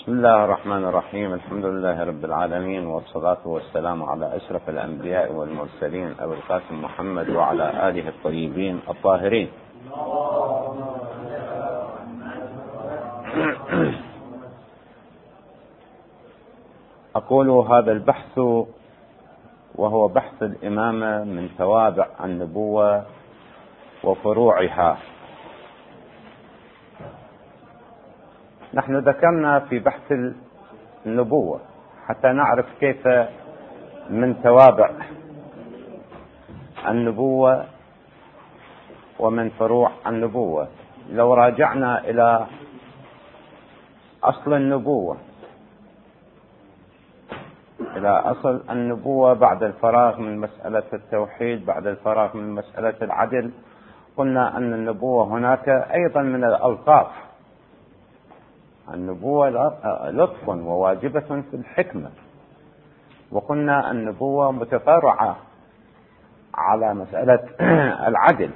بسم الله الرحمن الرحيم. الحمد لله رب العالمين، والصلاة والسلام على أشرف الأنبياء والمرسلين أبي القاسم محمد وعلى آله الطيبين الطاهرين. أقول هذا البحث وهو بحث الإمامة من توابع النبوة وفروعها. نحن ذكرنا في بحث النبوة حتى نعرف كيف من توابع النبوة ومن فروع النبوة. لو راجعنا إلى أصل النبوة، إلى أصل النبوة بعد الفراغ من مسألة التوحيد، بعد الفراغ من مسألة العدل، قلنا أن النبوة هناك أيضا من الألطاف. النبوة لطف وواجبة في الحكمة، وقلنا النبوة متفرعة على مسألة العدل،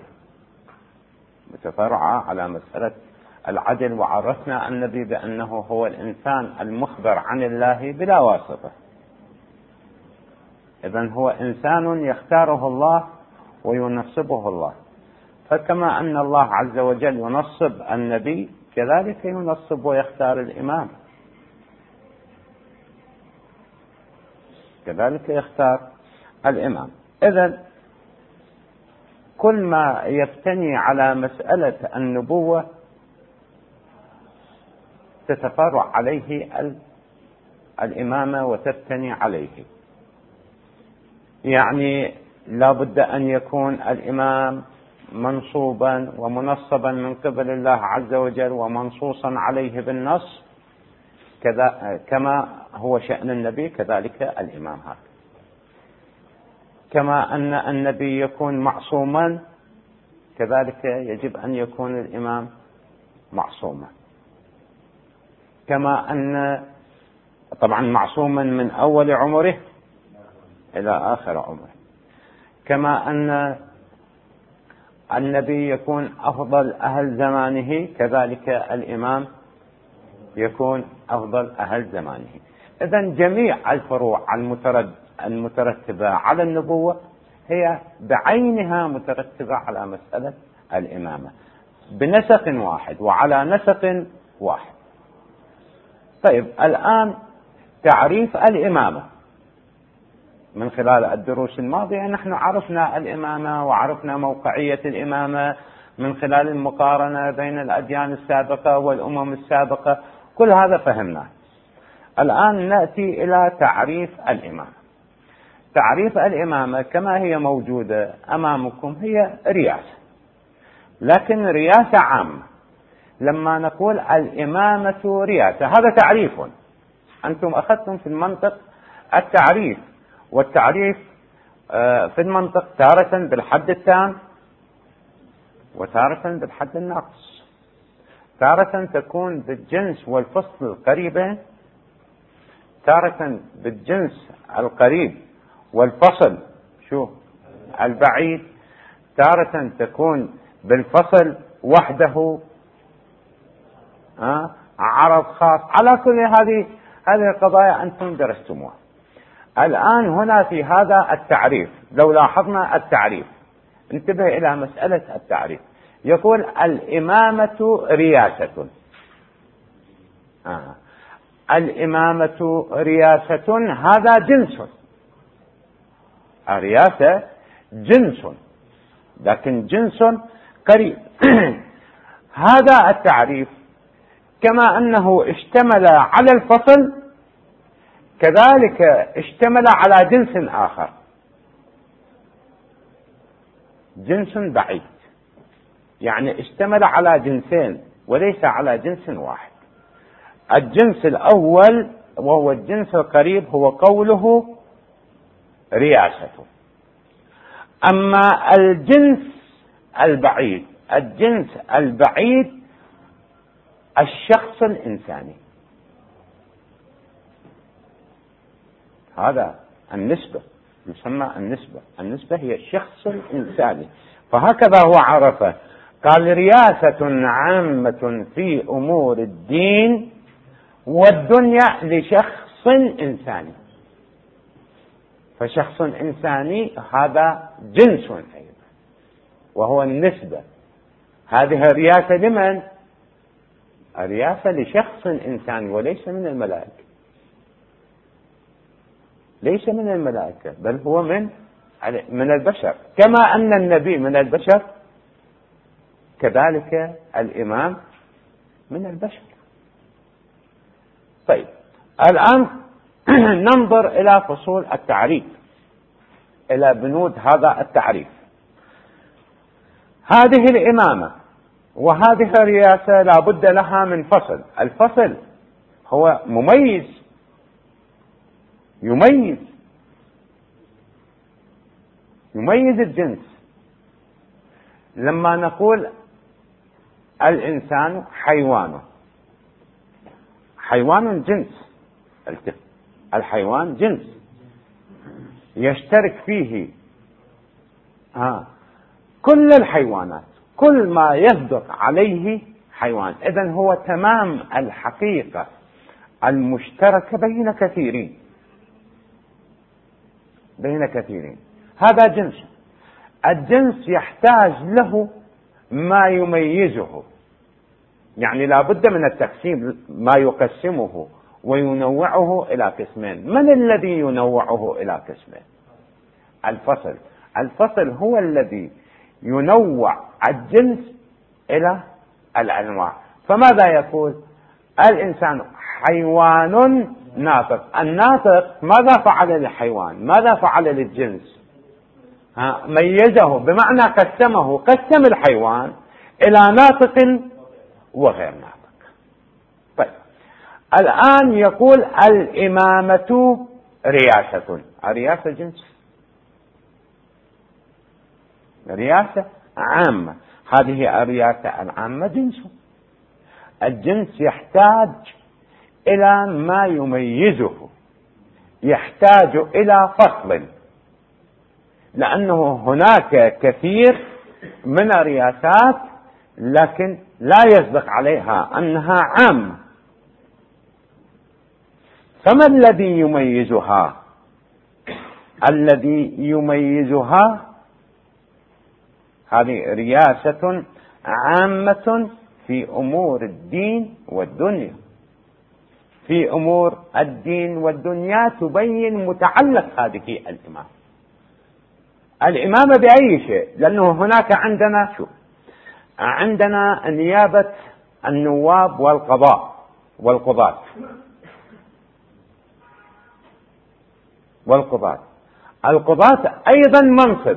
متفرعة على مسألة العدل، وعرفنا النبي بأنه هو الإنسان المخبر عن الله بلا واسطة. إذن هو إنسان يختاره الله وينصبه الله، فكما أن الله عز وجل ينصب النبي كذلك ينصب ويختار الإمام، كذلك يختار الإمام. إذن كل ما يبتني على مسألة النبوة تتفرع عليه الإمامة وتبتني عليه. يعني لا بد أن يكون الإمام منصوبا ومنصبا من قبل الله عز وجل ومنصوصا عليه بالنص، كما هو شأن النبي كذلك الإمام هذا. كما أن النبي يكون معصوما كذلك يجب أن يكون الإمام معصوما. كما أن طبعا معصوما من أول عمره إلى آخر عمره. كما أن النبي يكون أفضل أهل زمانه كذلك الإمام يكون أفضل أهل زمانه. إذن جميع الفروع المترتبة على النبوة هي بعينها مترتبة على مسألة الإمامة بنسق واحد وعلى نسق واحد. طيب، الآن تعريف الإمامة من خلال الدروس الماضية نحن عرفنا الإمامة وعرفنا موقعية الإمامة من خلال المقارنة بين الأديان السابقة والأمم السابقة، كل هذا فهمناه. الآن نأتي إلى تعريف الإمامة. تعريف الإمامة كما هي موجودة أمامكم هي رياسة، لكن رياسة عامة. لما نقول الإمامة رياسة هذا تعريف، أنتم أخذتم في المنطق التعريف، والتعريف في المنطق تارة بالحد التام وتارة بالحد الناقص، تارة تكون بالجنس والفصل القريبين، تارة بالجنس القريب والفصل البعيد، تارة تكون بالفصل وحده عرض خاص. على كل هذه القضايا أنتم درستموها. الآن هنا في هذا التعريف لو لاحظنا التعريف، انتبه إلى مسألة التعريف. يقول الإمامة رياسة. الإمامة رياسة هذا جنس، الرياسة جنس لكن جنس قريب. هذا التعريف كما أنه اشتمل على الفصل كذلك اشتمل على جنس آخر، جنس بعيد، يعني اشتمل على جنسين وليس على جنس واحد. الجنس الأول وهو الجنس القريب هو قوله رياسة. أما الجنس البعيد، الجنس البعيد الشخص الإنساني، هذا النسبة يسمى النسبة هي الشخص الإنساني. فهكذا هو عرفه، قال رياسة عامة في أمور الدين والدنيا لشخص إنساني. فشخص إنساني هذا جنس أيضا، وهو النسبة. هذه الرياسة لمن؟ الرياسة لشخص إنساني وليس من الملائكة، ليس من الملائكة، بل هو من البشر، كما أن النبي من البشر كذلك الإمام من البشر. طيب الآن ننظر إلى فصول التعريف، إلى بنود هذا التعريف. هذه الإمامة وهذه الرياسة لا بد لها من فصل. الفصل هو مميز، يميز الجنس. لما نقول الإنسان حيوان جنس، الحيوان جنس يشترك فيه كل الحيوانات، كل ما يصدق عليه حيوان. إذن هو تمام الحقيقة المشتركة بين كثيرين. هذا جنس. الجنس يحتاج له ما يميزه، يعني لا بد من التقسيم، ما يقسمه وينوعه إلى قسمين. من الذي ينوعه إلى قسمين؟ الفصل هو الذي ينوع الجنس إلى الأنواع. فماذا يقول؟ الإنسان حيوان ناطق. الناطق ماذا فعل للحيوان؟ ماذا فعل للجنس؟ ميزه، بمعنى قسم الحيوان إلى ناطق وغير ناطق. طيب الآن يقول الإمامة رياسة. الرياسة جنس، رياسة عامة. هذه الرياسة العامة جنس. الجنس يحتاج إلى ما يميزه، يحتاج إلى فصل، لأنه هناك كثير من الرياسات لكن لا يصدق عليها أنها عامة. فما الذي يميزها؟ الذي يميزها هذه رياسة عامة في أمور الدين والدنيا. في أمور الدين والدنيا تبين متعلق هذه الإمامة بأي شيء، لأنه هناك عندنا نيابة النواب والقضاة. القضاة أيضا منصب.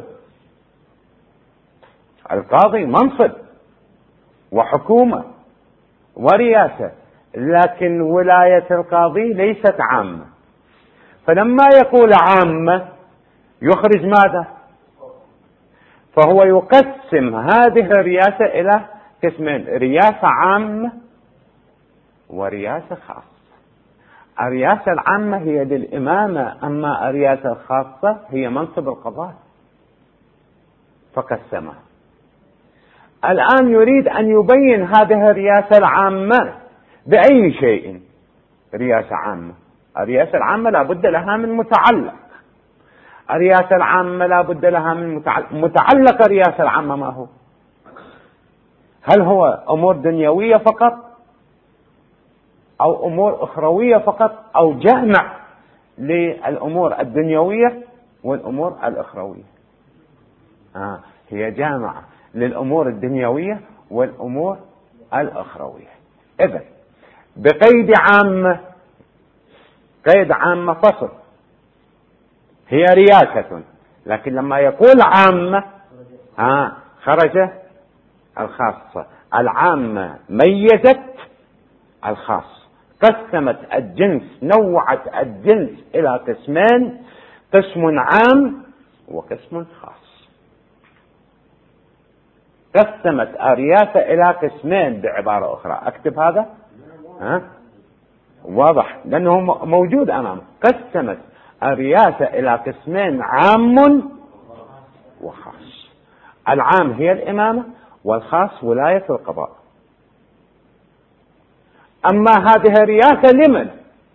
القاضي منصب وحكومة ورياسة، لكن ولاية القاضي ليست عامة. فلما يقول عامة يخرج ماذا؟ فهو يقسم هذه الرياسة إلى قسمين: رياسة عامة ورياسة خاصة. الرياسة العامة هي للإمامة، أما الرياسة الخاصة هي منصب القضاء، فقسمها. الآن يريد أن يبين هذه الرياسة العامة بأي شيء. رياسة عامة، الرياسة العامة لا بد لها من متعلق. الرياسة العامة لا بد لها من متعلق. الرياسة العامة ما هو؟ هل هو أمور دنيوية فقط، أو أمور أخروية فقط، أو جامع للأمور الدنيوية والأمور الأخروية؟ هي جامعة للأمور الدنيوية والأمور الأخروية. إذن بقيد عامة، قيد عامة فصل، هي رياسة. لكن لما يقول عامة خرج الخاصة. العامة ميزت الخاص، قسمت الجنس، نوعت الجنس إلى قسمين: قسم عام وقسم خاص. قسمت الرياسة إلى قسمين. بعبارة أخرى أكتب هذا واضح لأنه موجود أمامك. قسمت الرياسة إلى قسمين: عام وخاص. العام هي الإمامة، والخاص ولاية القضاء. أما هذه الرياسة لمن؟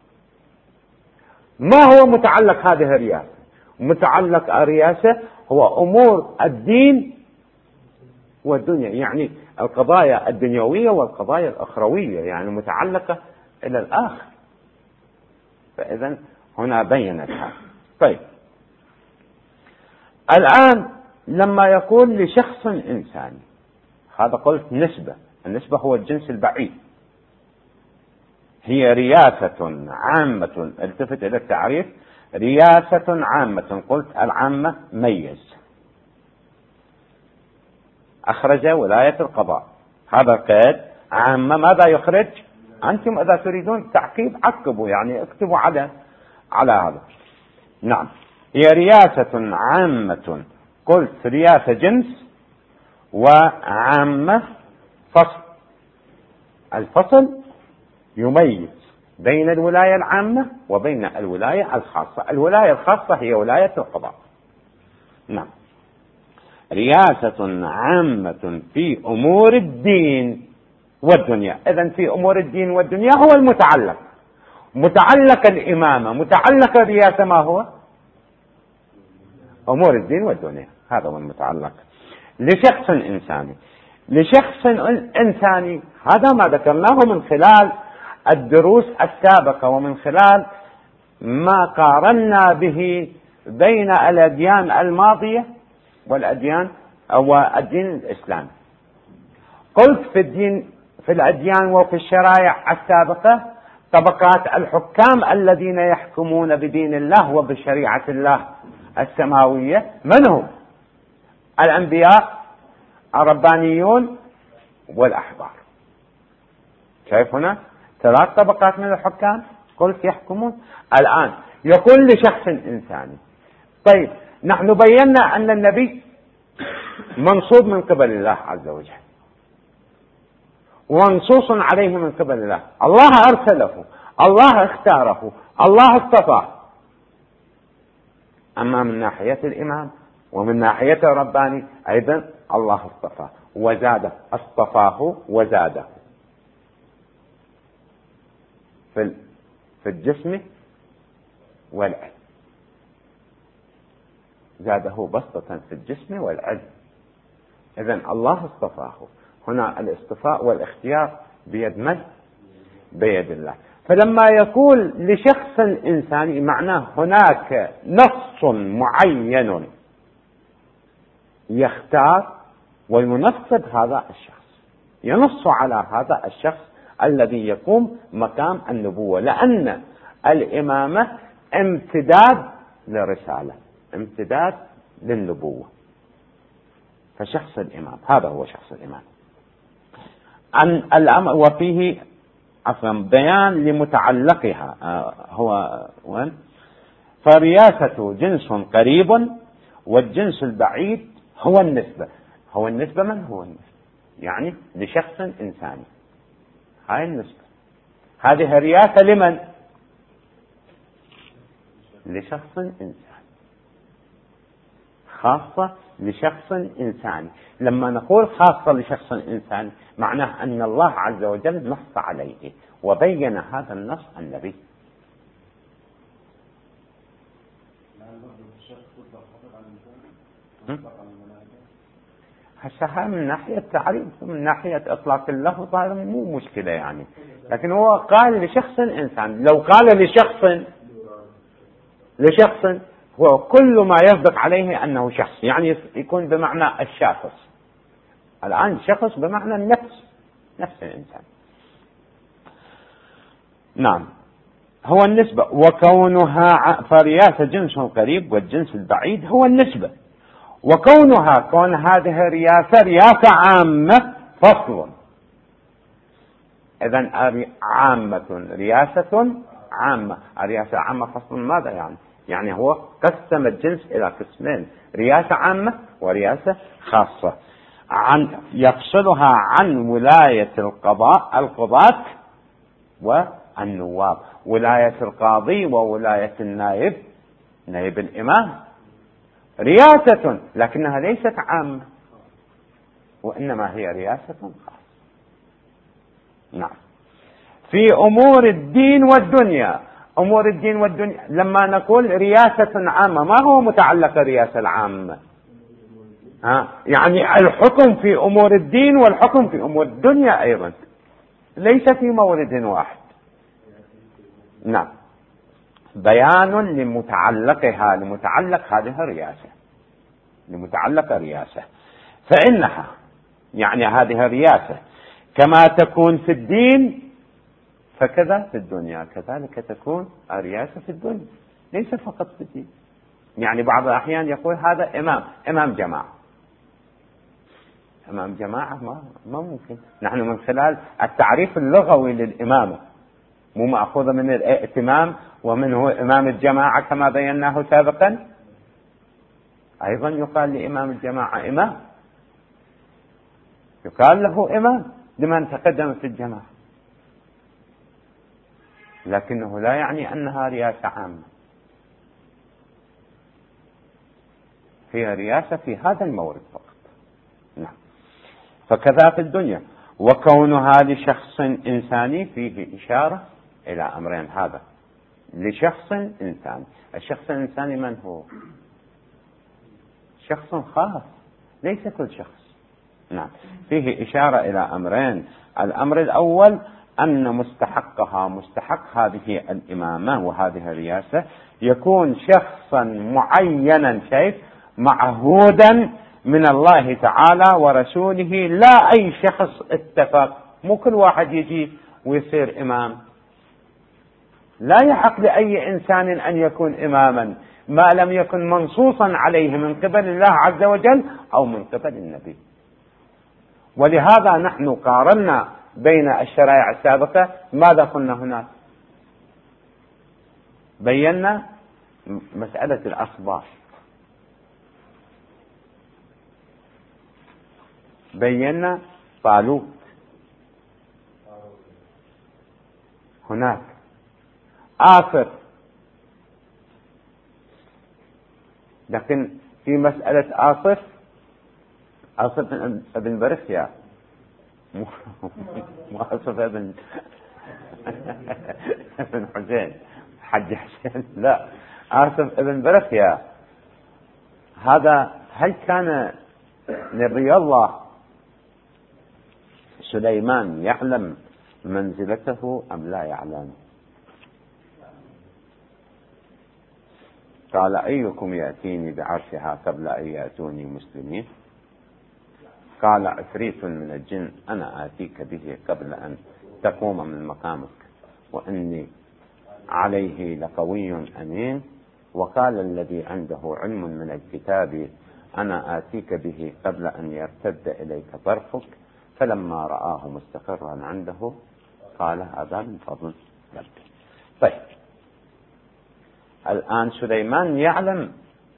ما هو متعلق هذه الرياسة؟ متعلق الرياسة هو أمور الدين والدنيا، يعني القضايا الدنيوية والقضايا الأخروية، يعني متعلقة إلى الآخر. فإذا هنا بينت هذا. طيب، الآن لما يقول لشخص إنساني، هذا قلت نسبة، النسبة هو الجنس البعيد، هي رياسة عامة. التفت إلى التعريف، رياسة عامة. قلت العامة ميز، أخرج ولاية القضاء، هذا قيد عامة. ماذا يخرج؟ أنتم إذا تريدون تعقيب عقبوا، يعني اكتبوا على هذا. نعم، هي رياسة عامة. قلت رياسة جنس وعامة فصل. الفصل يميز بين الولاية العامة وبين الولاية الخاصة. الولاية الخاصة هي ولاية القضاء. نعم، رياسة عامة في أمور الدين والدنيا. إذن في أمور الدين والدنيا هو المتعلق، متعلق الإمامة، متعلق الرياسة ما هو؟ أمور الدين والدنيا، هذا هو المتعلق. لشخص إنساني، لشخص إنساني، هذا ما ذكرناه من خلال الدروس السابقة ومن خلال ما قارنا به بين الأديان الماضية والأديان أو الدين الإسلامي. قلت في الأديان وفي الشرائع السابقة طبقات الحكام الذين يحكمون بدين الله وبشريعة الله السماوية، من هم؟ الأنبياء، الربانيون، والأحبار. شايف هنا 3 طبقات من الحكام قلت يحكمون. الآن يقول لشخص إنساني. طيب، نحن بينا أن النبي منصوب من قبل الله عز وجل ومنصوص عليه من قبل الله، الله أرسله، الله اختاره، الله اصطفاه. أما من ناحية الإمام ومن ناحية الرباني أيضا الله اصطفاه وزاده، اصطفاه وزاده في الجسم والعلم، زاده بسطة في الجسم والعلم. إذن الله اصطفاه. هنا الاصطفاء والاختيار بيد من؟ بيد الله. فلما يقول لشخص إنساني معناه هناك نص معين يختار وينصب هذا الشخص، ينص على هذا الشخص الذي يقوم مقام النبوة، لأن الإمامة امتداد للرسالة، امتداد للنبوة. فشخص الإمام هذا هو شخص الإمام. الأمر وفيه بيان لمتعلقها هو وين؟ فرياسة جنس قريب والجنس البعيد هو النسبة. هو النسبة من هو النسبة؟ يعني لشخص إنساني، هاي النسبة. هذه الرياسة لمن؟ لشخص إنساني، خاصة لشخص إنساني. لما نقول خاصة لشخص إنساني معناه أن الله عز وجل نص عليه وبين هذا النص النبي. هسه من ناحية تعريف، من ناحية إطلاق اللفظ هذا مو مشكلة يعني، لكن هو قال لشخص إنسان. لو قال لشخص هو كل ما يصدق عليه أنه شخص، يعني يكون بمعنى الشخص. الآن شخص بمعنى النفس، نفس الإنسان. نعم، هو النسبة. وكونها فرياسة جنس قريب والجنس البعيد هو النسبة. وكونها كون هذه الرياسة رياسة عامة فصل. إذن عامة رياسة عامة، الرياسة عامة فصل ماذا يعني؟ يعني هو قسم الجنس إلى قسمين، رياسة عامة ورياسة خاصة، يفصلها عن ولاية القضاة والنواب، ولاية القاضي وولاية النائب، نائب الإمام. رياسة لكنها ليست عامة، وإنما هي رياسة خاصة. نعم. في أمور الدين والدنيا. أمور الدين والدنيا لما نقول رياسة عامة، ما هو متعلق الرياسة العامة؟ يعني الحكم في أمور الدين والحكم في أمور الدنيا أيضا، ليس في مورد واحد. نعم، بيان لمتعلقها، لمتعلق هذه الرياسة، لمتعلق الرياسة، فإنها يعني هذه الرياسة كما تكون في الدين فكذا في الدنيا، كذلك تكون الرياسة في الدنيا، ليس فقط في الدين. يعني بعض الأحيان يقول هذا إمام جماعة. إمام جماعة ما ممكن. نحن من خلال التعريف اللغوي للإمامة مو مأخوذ من الائتمام ومن هو إمام الجماعة كما بيناه سابقا، أيضا يقال لإمام الجماعة إمام، يقال له إمام لمن تقدم في الجماعة، لكنه لا يعني أنها رياسة عامة، هي رياسة في هذا المورد فقط. نعم. فكذا في الدنيا، وكونها لشخص إنساني فيه إشارة إلى أمرين. هذا لشخص إنساني، الشخص الإنساني من هو؟ شخص خاص، ليس كل شخص. نعم، فيه إشارة إلى أمرين. الأمر الأول أن مستحقها، مستحق هذه الإمامة وهذه الرياسة، يكون شخصا معينا، شيء معهودا من الله تعالى ورسوله، لا أي شخص اتفق. مو كل واحد يجي ويصير إمام، لا يحق لأي إنسان أن يكون إماما ما لم يكن منصوصا عليه من قبل الله عز وجل أو من قبل النبي. ولهذا نحن قارنا بين الشرائع السابقة. ماذا قلنا هناك؟ بينا مسألة الأصباط، بينا طالوت، هناك آخر. لكن في مسألة آصف ابن برخيا، مو آصف ابن حسين حج حسين، لا، آصف ابن برخيا. هذا هل كان نبي الله سليمان يعلم منزلته أم لا يعلم؟ قال أيكم يأتيني بعرشها قبل أن يأتوني مسلمين؟ قال عفريت من الجن أنا آتيك به قبل أن تقوم من مقامك وإني عليه لقوي أمين. وقال الذي عنده علم من الكتاب أنا آتيك به قبل أن يرتد إليك طرفك فلما رآه مستقرا عنده قال هذا من فضل ربي. طيب، الآن سليمان يعلم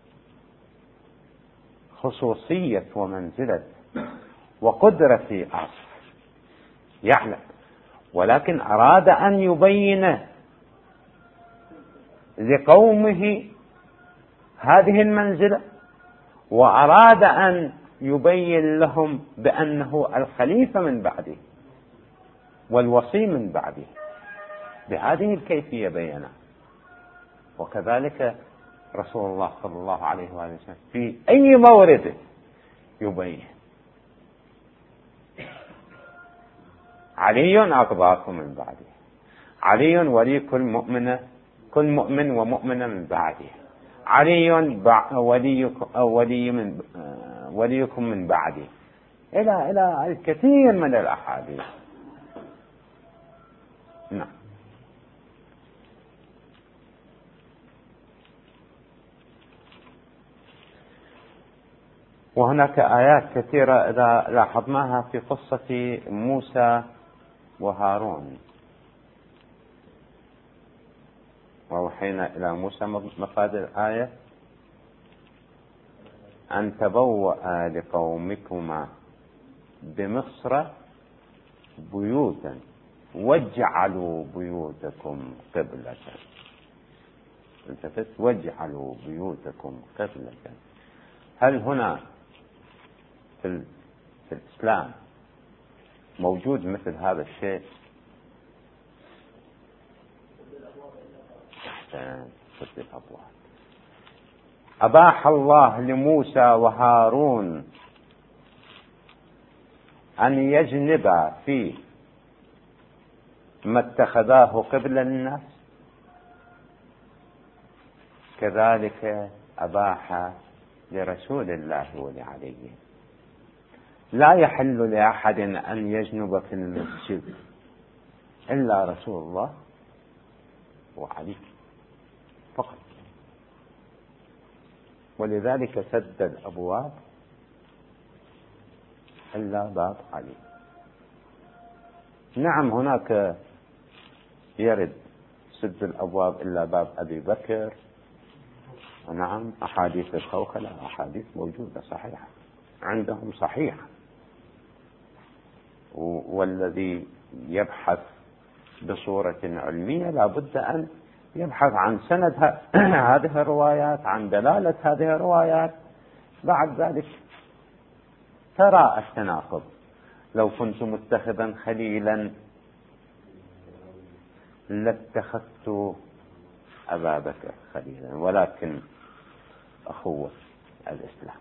خصوصية ومنزلة وقدرة آصف، يعلم، ولكن أراد أن يبين لقومه هذه المنزلة، وأراد أن يبين لهم بأنه الخليفة من بعده والوصي من بعده، بهذه الكيفية بينه. وكذلك رسول الله صلى الله عليه وآله وسلم في أي مورد يبين علي أقضاكم من بعده، علي ولي كل مؤمن ومؤمنة من بعده، علي وليكم من بعده، إلى الكثير من الأحاديث. نعم. وهناك آيات كثيرة إذا لاحظناها في قصة موسى وهارون. ووحينا إلى موسى مفاد الآية أن تبوأ لقومكما بمصر بيوتا واجعلوا بيوتكم قبلة. التفت، واجعلوا بيوتكم قبلة. هل هنا في الإسلام موجود مثل هذا الشيء؟ سد الأبواب. أباح الله لموسى وهارون أن يجنبا في ما اتخذاه قبلا للناس، كذلك أباح لرسول الله ولعلي. لا يحل لأحد أن يجنب في المسجد إلا رسول الله وعلي فقط، ولذلك سد الأبواب إلا باب علي. نعم هناك يرد سد الأبواب إلا باب أبي بكر، ونعم أحاديث الخوخلة أحاديث موجودة صحيحة عندهم صحيحة، والذي يبحث بصورة علمية لا بد أن يبحث عن سند هذه الروايات، عن دلالة هذه الروايات. بعد ذلك ترى التناقض. لو كنت متخذا خليلا لاتخذت أبا بكر خليلا، ولكن أخوة الإسلام.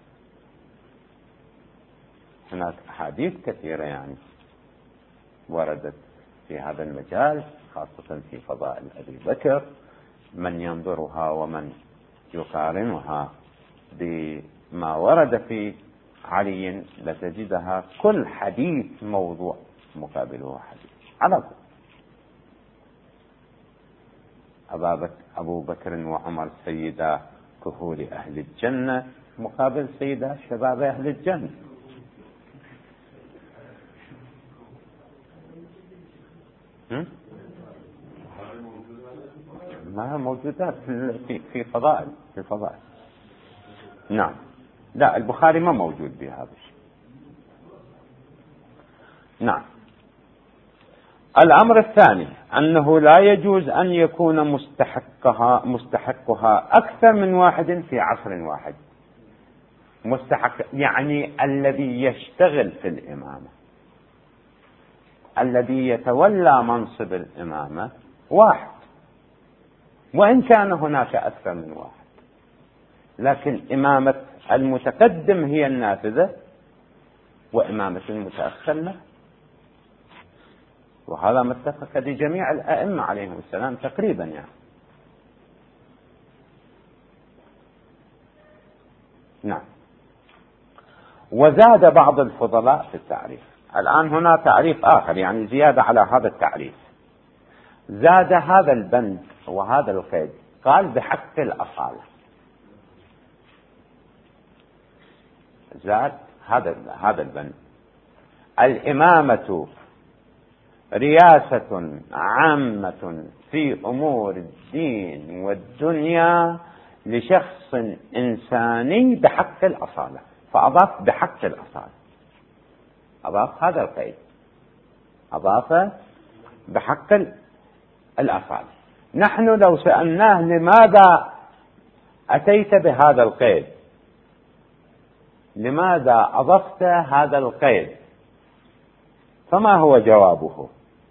هناك أحاديث كثيرة يعني وردت في هذا المجال، خاصة في فضائل أبي بكر، من ينظرها ومن يقارنها بما ورد في علي لتجدها كل حديث موضوع مقابله حديث. على أبو بكر وعمر سيدا كهول أهل الجنة مقابل سيدا شباب أهل الجنة. ما موجودات في فضائل نعم. لا البخاري ما موجود بهذا الشيء. نعم. الأمر الثاني أنه لا يجوز أن يكون مستحقها أكثر من واحد في عصر واحد. مستحق يعني الذي يشتغل في الإمامة، الذي يتولى منصب الإمامة واحد، وإن كان هناك أكثر من واحد، لكن إمامة المتقدم هي النافذة وإمامة المتأخر لا. وهذا ما اتفق لجميع الأئمة عليهم السلام تقريبا يعني. نعم. وزاد بعض الفضلاء في التعريف. الآن هنا تعريف آخر يعني زيادة على هذا التعريف، زاد هذا البند وهذا القيد، قال بحق الأصالة. زاد هذا البند: الإمامة رياسة عامة في أمور الدين والدنيا لشخص إنساني بحق الأصالة، فأضاف بحق الأصالة، أضاف هذا القيد، أضاف بحق الأصالة. نحن لو سألناه لماذا أتيت بهذا القيد، لماذا أضفت هذا القيد، فما هو جوابه؟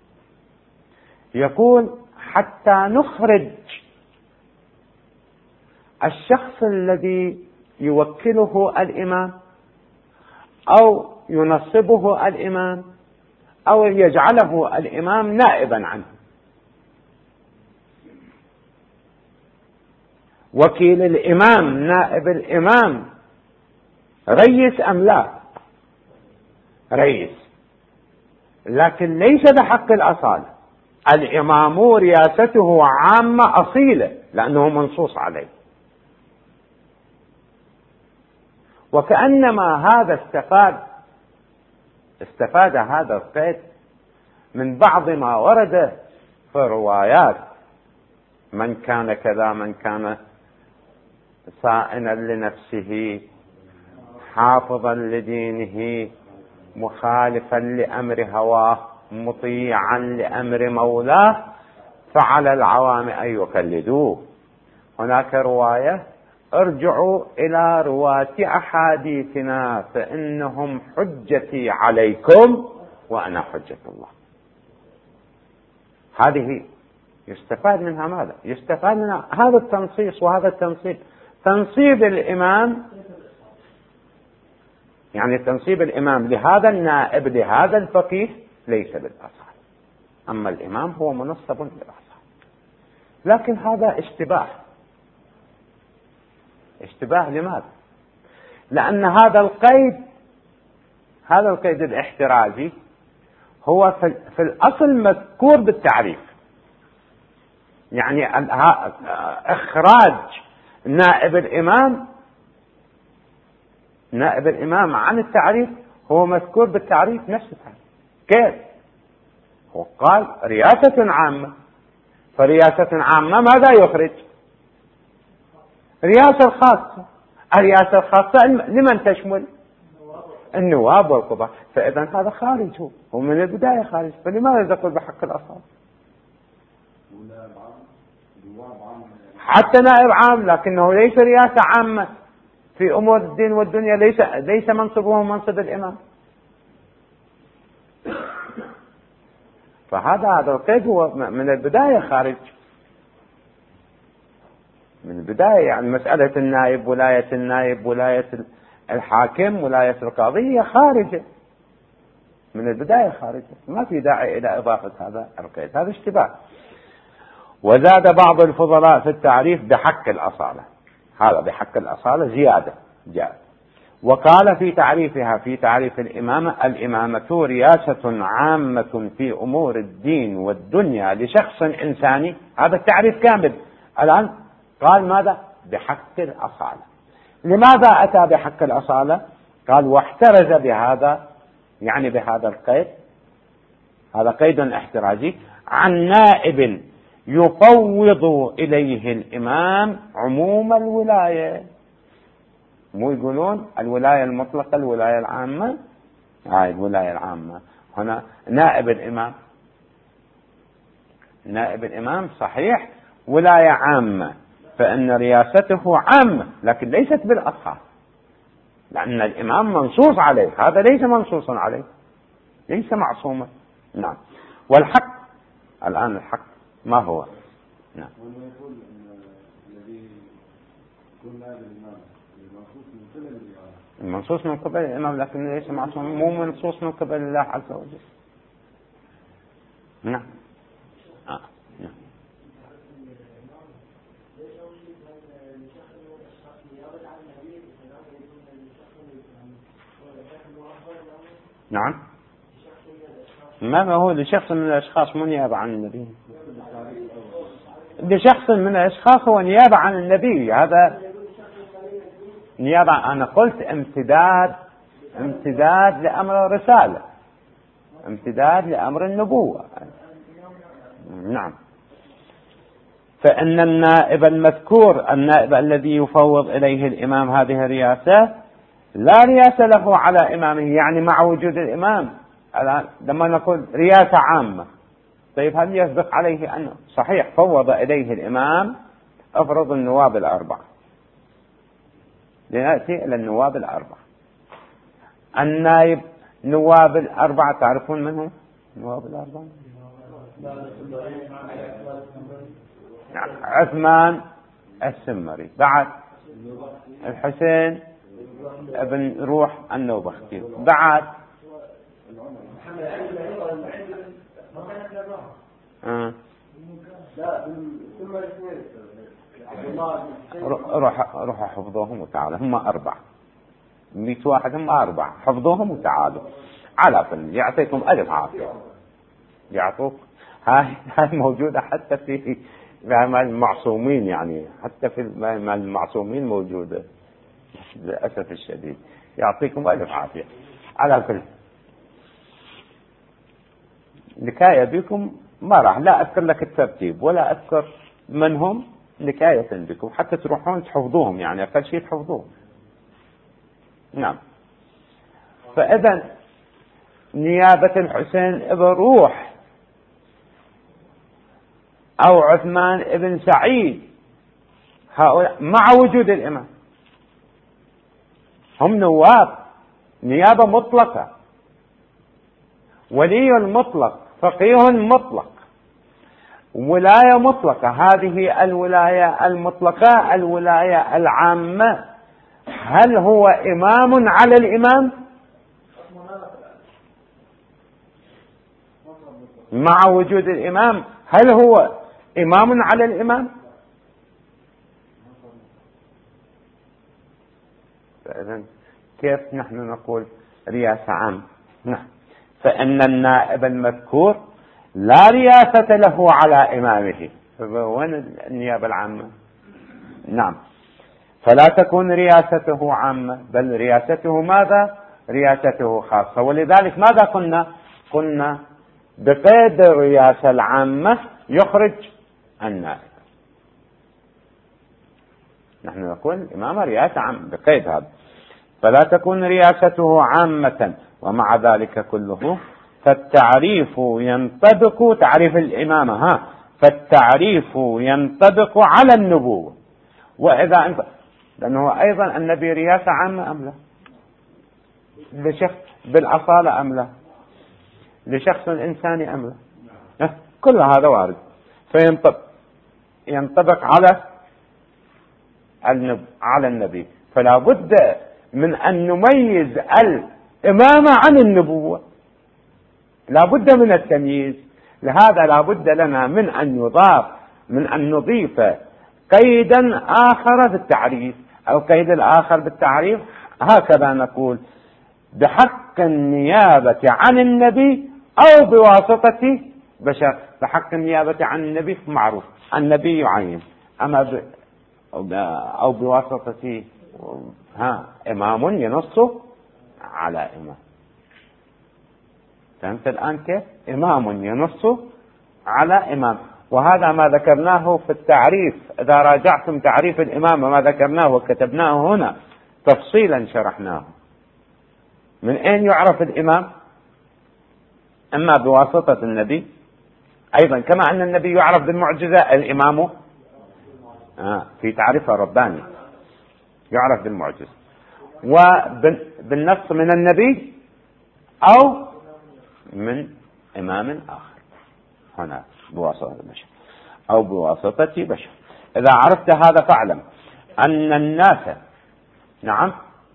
يقول: حتى نخرج الشخص الذي يوكله الإمام أو ينصبه الإمام أو يجعله الإمام نائبا عنه. وكيل الإمام نائب الإمام رئيس أم لا؟ رئيس، لكن ليس بحق الأصالة. الإمام رياسته عامة أصيلة لأنه منصوص عليه. وكأنما هذا استفاد هذا القيد من بعض ما ورد في الروايات: من كان كذا، من كان صائنا لنفسه حافظا لدينه مخالفا لأمر هواه مطيعا لأمر مولاه فعلى العوام أن يقلدوه. هناك رواية: ارجعوا إلى رواة أحاديثنا فإنهم حجتي عليكم وأنا حجة الله. هذه يستفاد منها ماذا؟ يستفاد منها هذا التنصيص وهذا التنصيب. تنصيب الإمام يعني تنصيب الإمام لهذا النائب لهذا الفقيه ليس بالأصل، أما الإمام هو منصب بالأصل. لكن هذا اشتباه. اشتباه لماذا؟ لأن هذا القيد الاحترازي هو في الأصل مذكور بالتعريف. يعني إخراج نائب الإمام عن التعريف هو مذكور بالتعريف نفسه. كيف؟ هو قال رياسة عامة، فرياسة عامة ماذا يخرج؟ رياسة خاصة. الرياسة الخاصة لمن تشمل؟ النواب والقضاة. فإذا هذا خارج، هو من البداية خارج. فلماذا تقول بحق الأصل؟ حتى نائب عام، لكنه ليس رياسة عامة في أمور الدين والدنيا، ليس منصبه منصب الإمام. فهذا القيد هو من البداية خارج. من البداية يعني مسألة النائب، ولاية الحاكم، ولاية القاضي خارجة من البداية خارجة. ما في داعي إلى إضافة هذا القيد. هذا اشتباه. وزاد بعض الفضلاء في التعريف بحق الأصالة. هذا بحق الأصالة زيادة جاء. وقال في تعريفها في تعريف الإمامة رياسة عامة في أمور الدين والدنيا لشخص إنساني. هذا التعريف كامل. الآن قال ماذا؟ بحق الأصالة. لماذا أتى بحق الأصالة؟ قال واحترز بهذا، يعني بهذا القيد، هذا قيد احترازي، عن نائب يفوض إليه الإمام عموم الولاية. مو يقولون الولاية المطلقة الولاية العامة؟ هاي الولاية العامة. هنا نائب الإمام صحيح ولاية عامة، فإن رياسته عامة لكن ليست بالأصل، لأن الإمام منصوص عليه، هذا ليس منصوصا عليه، ليس معصوما. نعم. والحق الآن الحق ما هو؟ نعم. المنصوص من قبل الإمام لكن ليس معصوم، مو منصوص من قبل الله عز وجل. نعم. نعم. نعم. ما هو لشخص من الأشخاص مو نيابة عن النبي. لشخص من الأشخاص هو نيابة عن النبي. هذا نيابة. أنا قلت امتداد لأمر الرسالة، امتداد لأمر النبوة. نعم. فإن النائب المذكور، النائب الذي يفوض إليه الإمام هذه الرياسة، لا رياسة له على إمامه، يعني مع وجود الإمام. الآن لما نقول رياسة عامة، طيب هل يصدق عليه أنه صحيح فوض إليه الإمام أفرض النواب الأربعة؟ لنأتي إلى النواب الأربعة. النائب نواب الأربعة تعرفون من هم نواب الأربعة؟ عثمان السمري، بعد الحسين ابن روح النوبختي، بعد روح حفظوهم وتعالوا. هم 4 100 واحد، هم 4 حفظوهم وتعالوا. على كل يعطيكم ألف عافية. يعطوك هاي موجودة حتى في المعصومين، يعني حتى في المعصومين موجودة للأسف الشديد. يعطيكم ألف عافية. على كل نكاية بكم ما راح لا أذكر لك الترتيب ولا أذكر منهم، نكاية بكم حتى تروحون تحفظوهم، يعني أقل شيء تحفظوهم. نعم. فإذا نيابة الحسين ابن روح أو عثمان ابن سعيد، هؤلاء مع وجود الإمام هم نواب، نيابة مطلقة، ولي مطلق، فقيه مطلق. ولاية مطلقة. هذه الولاية المطلقة الولاية العامة، هل هو إمام على الإمام مع وجود الإمام؟ هل هو إمام على الإمام؟ فإذن كيف نحن نقول رياسة عامة؟ نعم، فإن النائب المذكور لا رياسة له على إمامه. وين النيابة العامة؟ نعم، فلا تكون رياسته عامة، بل رياسته ماذا؟ رياسته خاصة. ولذلك ماذا قلنا بقيد الرياسة العامة يخرج النائب. نحن نقول الإمامة رياسة عامة بقيد هذا، فلا تكون رياسته عامة. ومع ذلك كله فالتعريف ينطبق، تعريف الإمامة فالتعريف ينطبق على النبوة. وإذا أنت لأنه أيضا النبي رياسة عامة أم لا؟ لشخص بالأصالة أم لا؟ لشخص إنساني أم لا؟ كل هذا وارد، فينطبق على النبي. فلا بد من أن نميز الإمامة عن النبوة، لا بد من التمييز. لهذا لا بد لنا من أن نضيف قيدا آخر بالتعريف، أو قيد الآخر بالتعريف. هكذا نقول بحق النيابة عن النبي أو بواسطة بشر. بحق النيابة عن النبي معروف، النبي يعين، أما أو بواسطة إمام ينص على إمام. فهمت الآن كيف؟ إمام ينص على إمام. وهذا ما ذكرناه في التعريف. إذا راجعتم تعريف الإمامة ما ذكرناه وكتبناه هنا تفصيلا شرحناه. من أين يعرف الإمام؟ أما بواسطة النبي، أيضا كما أن النبي يعرف بالمعجزة، الإمام في تعريف رباني يعرف بالمعجزة، وبالنص من النبي أو من إمام آخر، هنا بواسطة بشر أو بواسطة بشر. إذا عرفت هذا فاعلم أن الناس، نعم،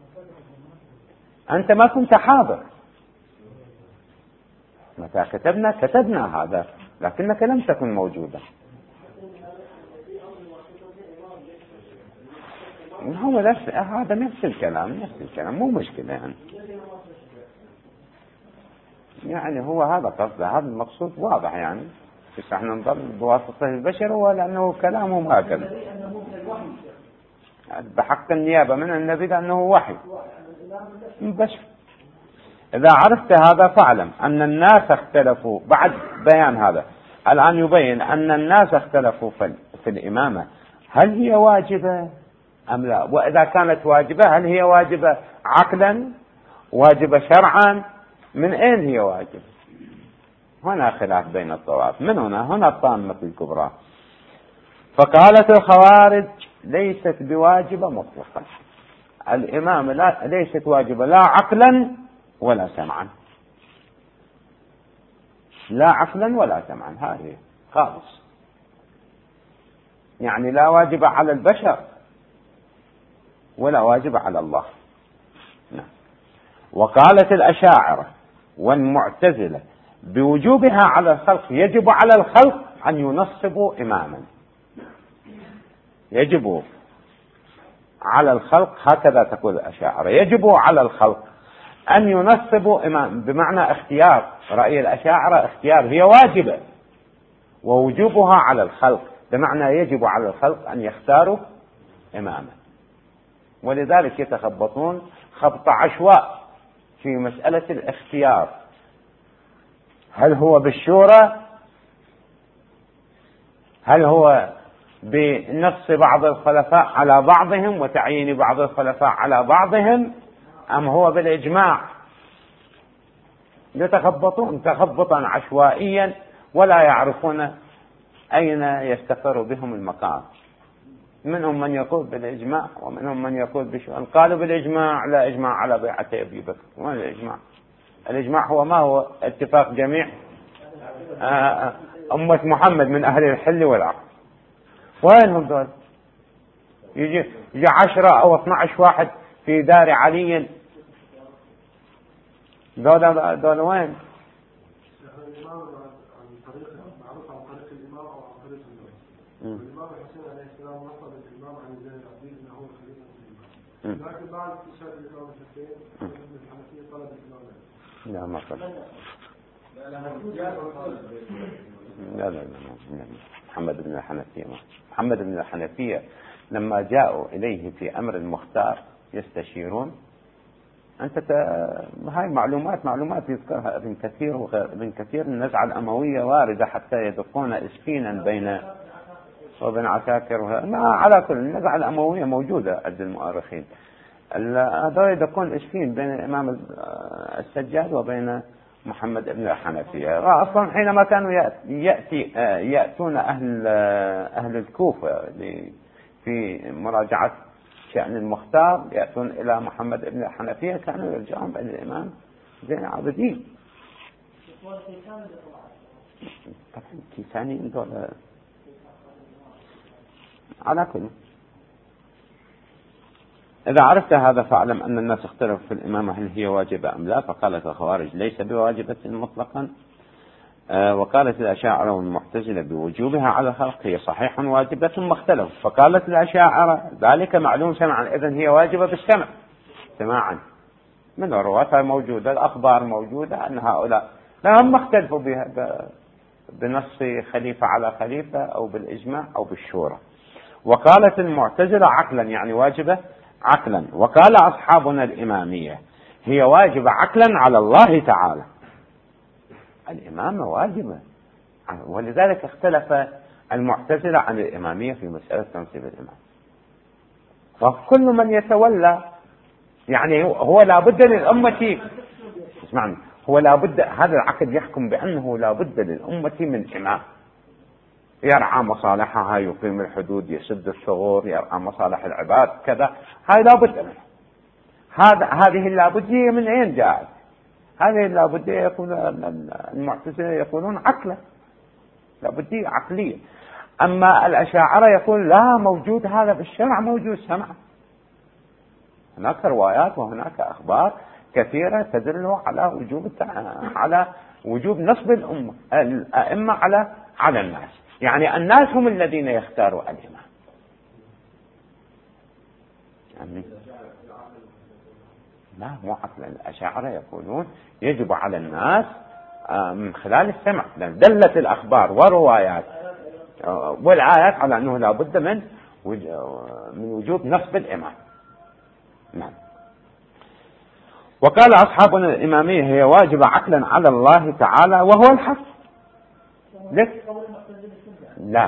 أنت ما كنت حاضر متى كتبنا هذا، لكنك لم تكن موجودا. هو هذا نفس الكلام مو مشكلة يعني هو هذا قصده، هذا المقصود واضح يعني. بس احنا نضل بواسطة البشر، هو لأنه كلامهم هكذا بحق النيابة من النبي لأنه وحي بشر. إذا عرفت هذا فاعلم أن الناس اختلفوا. بعد بيان هذا الآن يبين أن الناس اختلفوا في الإمامة، هل هي واجبة أم لا؟ وإذا كانت واجبة هل هي واجبة عقلا، واجبة شرعا؟ من أين هي واجبة؟ هنا خلاف بين الطوائف. من هنا الطامة الكبرى. فقالت الخوارج ليست بواجبة مطلقا، الإمامة ليست واجبة لا عقلا ولا سمعا، لا عقلا ولا سمعا، هذه خالص، يعني لا واجب على البشر ولا واجب على الله. نعم. وقالت الأشاعرة والمعتزلة بوجوبها على الخلق، يجب على الخلق أن ينصبوا إماما، يجب على الخلق، هكذا تقول الأشاعرة، يجب على الخلق أن ينصبوا إمام، بمعنى اختيار. رأي الأشاعرة اختيار، هي واجبة، ووجوبها على الخلق بمعنى يجب على الخلق أن يختاروا إماما. ولذلك يتخبطون خبط عشواء في مسألة الاختيار، هل هو بالشورى، هل هو بنص بعض الخلفاء على بعضهم وتعيين بعض الخلفاء على بعضهم، أم هو بالإجماع؟ يتخبطون تخبطا عشوائيا ولا يعرفون أين يستقر بهم المقام. منهم من يقول بالإجماع ومنهم من يقول بالشورى. قالوا بالإجماع، لا إجماع على بيعة أبي بكر. وين الإجماع؟ الإجماع هو ما هو اتفاق جميع أمة محمد من أهل الحل والعقد، وينهم دول؟ يجي 10 أو 12 واحد في دار علي، دول وين؟ الإمام الحسين عليه السلام نصب الإمام عن زين العابدين أنه هو خليفة الإمام، لكن بعد استشهاد الإمام الحسين ابن الحنفية طلب الإمامة. لا ما طلب. لا محمد بن الحنفية لما جاءوا إليه في أمر المختار يستشيرون، هاي معلومات يذكرها ابن كثير ابن كثير. النزعة الأموية واردة حتى يدقون إسفينا بين وابن عساكر. ما على كل النزعة الأموية موجودة عند المؤرخين، هذول يدقون إسفين بين الإمام السجاد وبين محمد بن الحنفية. أصلا حينما كانوا يأتون أهل الكوفة في مراجعة شأن المختار، يأتون إلى محمد بن الحنفية، كانوا يرجعون بين الإمام زين العابدين. طبعا كيسانيين دول على كل. إذا عرفت هذا فاعلم أن الناس اختلفوا في الإمامة هل هي واجبة أم لا، فقالت الخوارج ليس بواجبة مطلقا، وقالت الأشاعرة والمعتزلة بوجوبها على الخلق، هي صحيح واجبة ثم اختلفوا، فقالت الأشاعرة ذلك معلوم سمعا، إذن هي واجبة بالسمع سماعا من الرواة موجودة، الأخبار موجودة أن هؤلاء لا هم اختلفوا بنص خليفة على خليفة أو بالإجماع أو بالشورى. وقالت المعتزلة عقلا يعني واجبة عقلا، وقال أصحابنا الإمامية هي واجبة عقلا على الله تعالى. الإمامة واجبة، ولذلك اختلف المعتزلة عن الإمامية في مسألة تنصيب الإمام. فكل من يتولى يعني هو لابد للأمة، اسمعني، هو لابد هذا العقد يحكم بأنه لابد للأمة من إمام يرعى مصالحها، يقيم الحدود، يسد الثغور، يرعى مصالح العباد كذا، هاي لابد منه. هذه اللابدية من أين جاءت؟ هذه اللابدية يقول المعتزلة يقولون عقلا، لابدية عقلية. أما الأشاعرة يقول لا، موجود هذا بالشرع، موجود سمعا. هناك روايات وهناك أخبار كثيرة تدل على وجوب نصب الأئمة على الناس، يعني الناس هم الذين يختاروا الإمام. يعني لا مو عقلا، الأشاعرة يقولون يجب على الناس من خلال السمع، لأن دلت الأخبار والروايات والآيات على أنه لا بد من وجوب نصب الإمام. نعم. وقال أصحابنا الإمامية هي واجبة عقلا على الله تعالى وهو الحق. لا،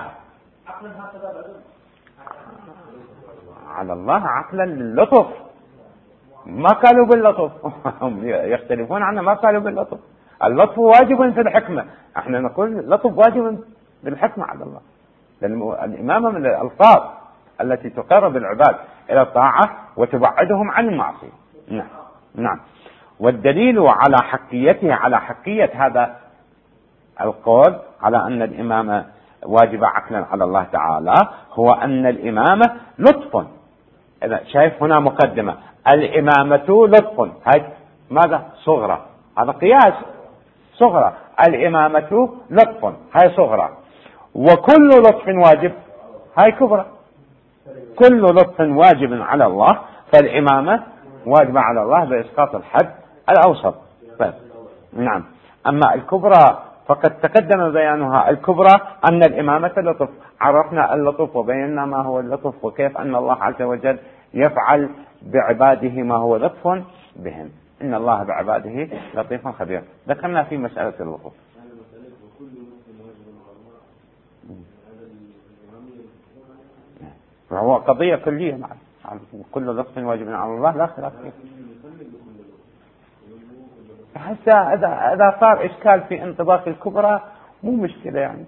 على الله عقلا للطف، ما قالوا باللطف. هم يختلفون عنه، ما قالوا باللطف. اللطف واجب في الحكمة، احنا نقول اللطف واجب بالحكمة على الله، لأن الإمامة من الألفاظ التي تقرب العباد إلى الطاعة وتبعدهم عن المعصية. نعم. والدليل على حقيته، على حقية هذا القول على أن الإمامة واجبة عقلا على الله تعالى، هو أن الإمامة لطف. إذا شايف هنا مقدمة، الإمامة لطف، هاي ماذا؟ صغرى، هذا قياس صغرى. الإمامة لطف، هاي صغرى. وكل لطف واجب، هاي كبرى. كل لطف واجب على الله، فالإمامة واجبة على الله بإسقاط الحد الأوسط. نعم. أما الكبرى فقد تقدم بيانها. الكبرى أن الإمامة لطف، عرفنا اللطف وبينا ما هو اللطف، وكيف أن الله عز وجل يفعل بعباده ما هو لطف بهم، إن الله بعباده لطيف خبير. ذكرنا في مسألة اللطف. وهو قضية كلية، كل لطف واجب على الله لا خلاف فيه. حتى إذا صار إشكال في انطباق الكبرى مو مشكلة يعني.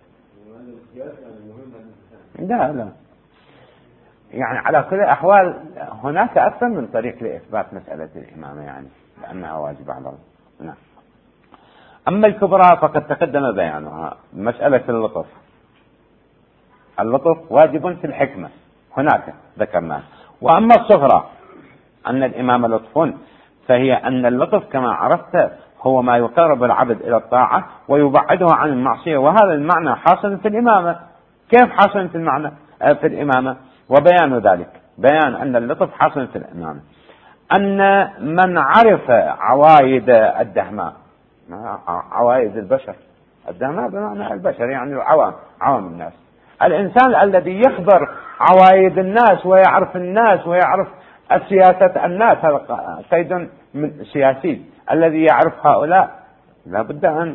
لا يعني على كل الأحوال هناك أكثر من طريق لإثبات مسألة الإمامة، يعني لأنها واجبة على الله. نعم. أما الكبرى فقد تقدم بيانها. مسألة اللطف، اللطف واجب في الحكمة هناك ذكرناه. وأما الصغرى أن الإمام لطف، فهي أن اللطف كما عرفت هو ما يقرب العبد إلى الطاعة ويبعده عن المعصية، وهذا المعنى حاصل في الإمامة. كيف حاصل في المعنى في الإمامة؟ وبيان ذلك بيان أن اللطف حاصل في الإمامة أن من عرف عوايد الدهماء، عوايد البشر، الدهماء بمعنى البشر يعني عوام الناس، الإنسان الذي يخبر عوايد الناس ويعرف الناس ويعرف السياسة الناس، هذا قيد من سياسي. الذي يعرف هؤلاء لا بد أن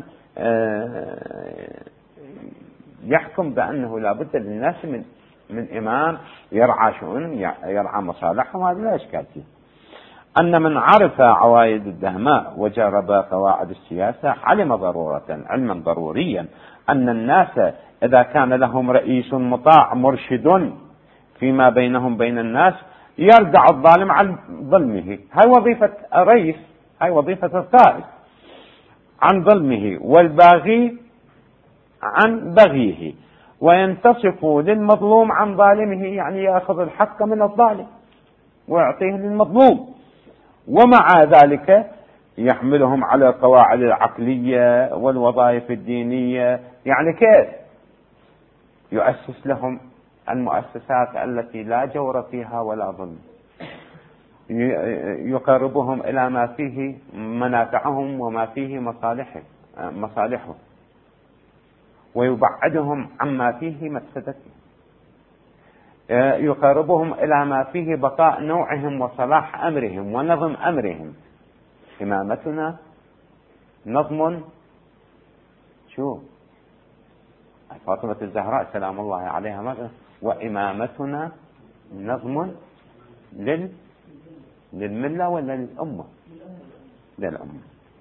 يحكم بأنه لا بد للناس من إمام يرعى شؤون، يرعى مصالحهم. هذا لا إشكال فيه. أن من عرف عوايد الدهماء وجرب قواعد السياسة علم علما ضروريا أن الناس إذا كان لهم رئيس مطاع مرشد فيما بينهم بين الناس يردع الظالم عن ظلمه. هاي وظيفة الرئيس، هاي وظيفة القائد، عن ظلمه، والباغي عن بغيه، وينتصف للمظلوم عن ظالمه، يعني يأخذ الحق من الظالم ويعطيه للمظلوم. ومع ذلك يحملهم على القواعد العقلية والوظائف الدينية. يعني كيف يؤسس لهم المؤسسات التي لا جور فيها ولا ظلم، يقربهم إلى ما فيه منافعهم وما فيه مصالحهم، ويبعدهم عما فيه مفسدتهم، يقربهم إلى ما فيه بقاء نوعهم وصلاح أمرهم ونظم أمرهم. إمامتنا نظم، شو فاطمة الزهراء سلام الله عليها ماذا؟ وإمامتنا نظم للملة ولا للأمة؟ للأمة.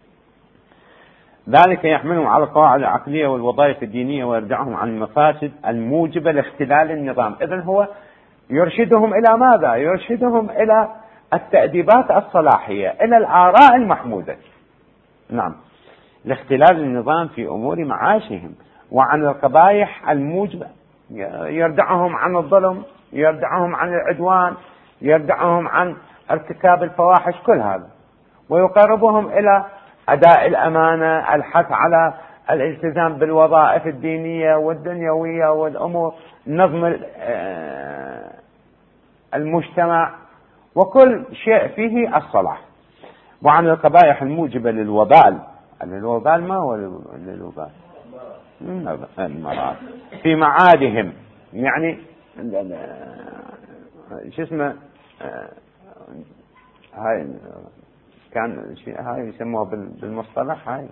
ذلك يحملهم على القواعد العقلية والوظائف الدينية ويرجعهم عن المفاسد الموجبة لاختلال النظام. إذن هو يرشدهم إلى ماذا؟ يرشدهم إلى التأديبات الصلاحية، إلى الآراء المحمودة، نعم، لاختلال النظام في أمور معاشهم، وعن القبائح الموجبة، يردعهم عن الظلم، يردعهم عن العدوان، يردعهم عن ارتكاب الفواحش، كل هذا، ويقربهم إلى أداء الأمانة، الحث على الالتزام بالوظائف الدينية والدنيوية والأمور، نظم المجتمع، وكل شيء فيه الصلاح. وعن القبائح الموجبة للوبال. الوبال ما هو الوبال؟ المرض في معادهم، يعني شو اسمه، هاي كان هاي يسموها بالمصطلح، هاي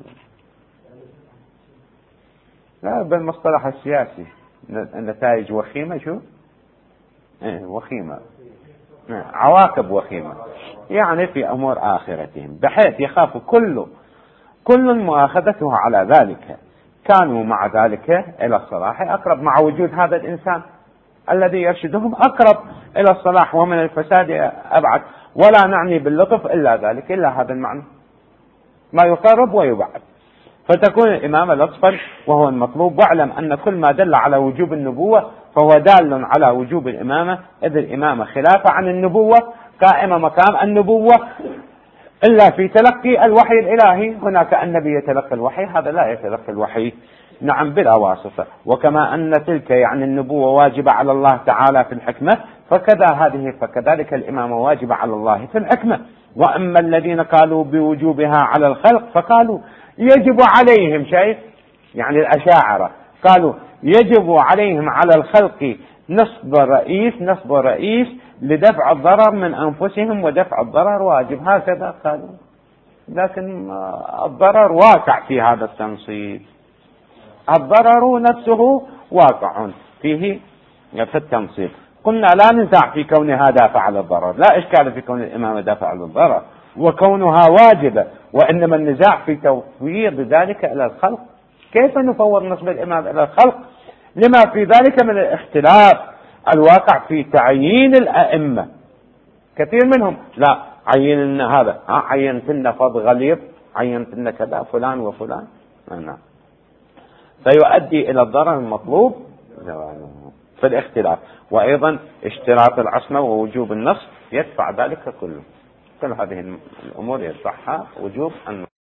لا بالمصطلح السياسي، النتائج وخيمة. شو وخيمة؟ عواقب وخيمة، يعني في أمور آخرتهم، بحيث يخاف كل مؤاخذته على ذلك. كانوا مع ذلك إلى الصلاح أقرب، مع وجود هذا الإنسان الذي يرشدهم أقرب إلى الصلاح ومن الفساد أبعد. ولا نعني باللطف إلا ذلك، إلا هذا المعنى، ما يقرب ويبعد. فتكون الإمامة لطفا وهو المطلوب. واعلم أن كل ما دل على وجوب النبوة فهو دال على وجوب الإمامة، إذ الإمامة خلافة عن النبوة، قائمة مقام النبوة، إلا في تلقي الوحي الإلهي. هناك النبي يتلقى الوحي، هذا لا يتلقى الوحي، نعم، بلا واسطة. وكما أن تلك يعني النبوة واجبة على الله تعالى في الحكمة، فكذلك الإمامة واجبة على الله في الحكمة. وأما الذين قالوا بوجوبها على الخلق فقالوا يجب عليهم، شيء يعني الأشاعرة قالوا يجب عليهم على الخلق نصب رئيس لدفع الضرر من أنفسهم، ودفع الضرر واجب، هكذا قالوا. لكن الضرر واقع في هذا التنصيب، الضرر نفسه واقع فيه في التنصيب. قلنا لا ننزع في كونها دافع للضرر، لا إشكال في كون الإمامة دافع للضرر وكونها واجبة، وإنما النزاع في تفويض ذلك إلى الخلق. كيف نفوض نصب الإمام إلى الخلق لما في ذلك من الاختلاف الواقع في تعيين الأئمة؟ كثير منهم لا عين لنا هذا، عينت لنا فض غليظ، عينت لنا كذا فلان وفلان، نعم. فيؤدي إلى الضرر المطلوب في الاختلاف. وأيضا اشتراط العصمة ووجوب النص يدفع ذلك كله. كل هذه الأمور يدفعها وجوب النص.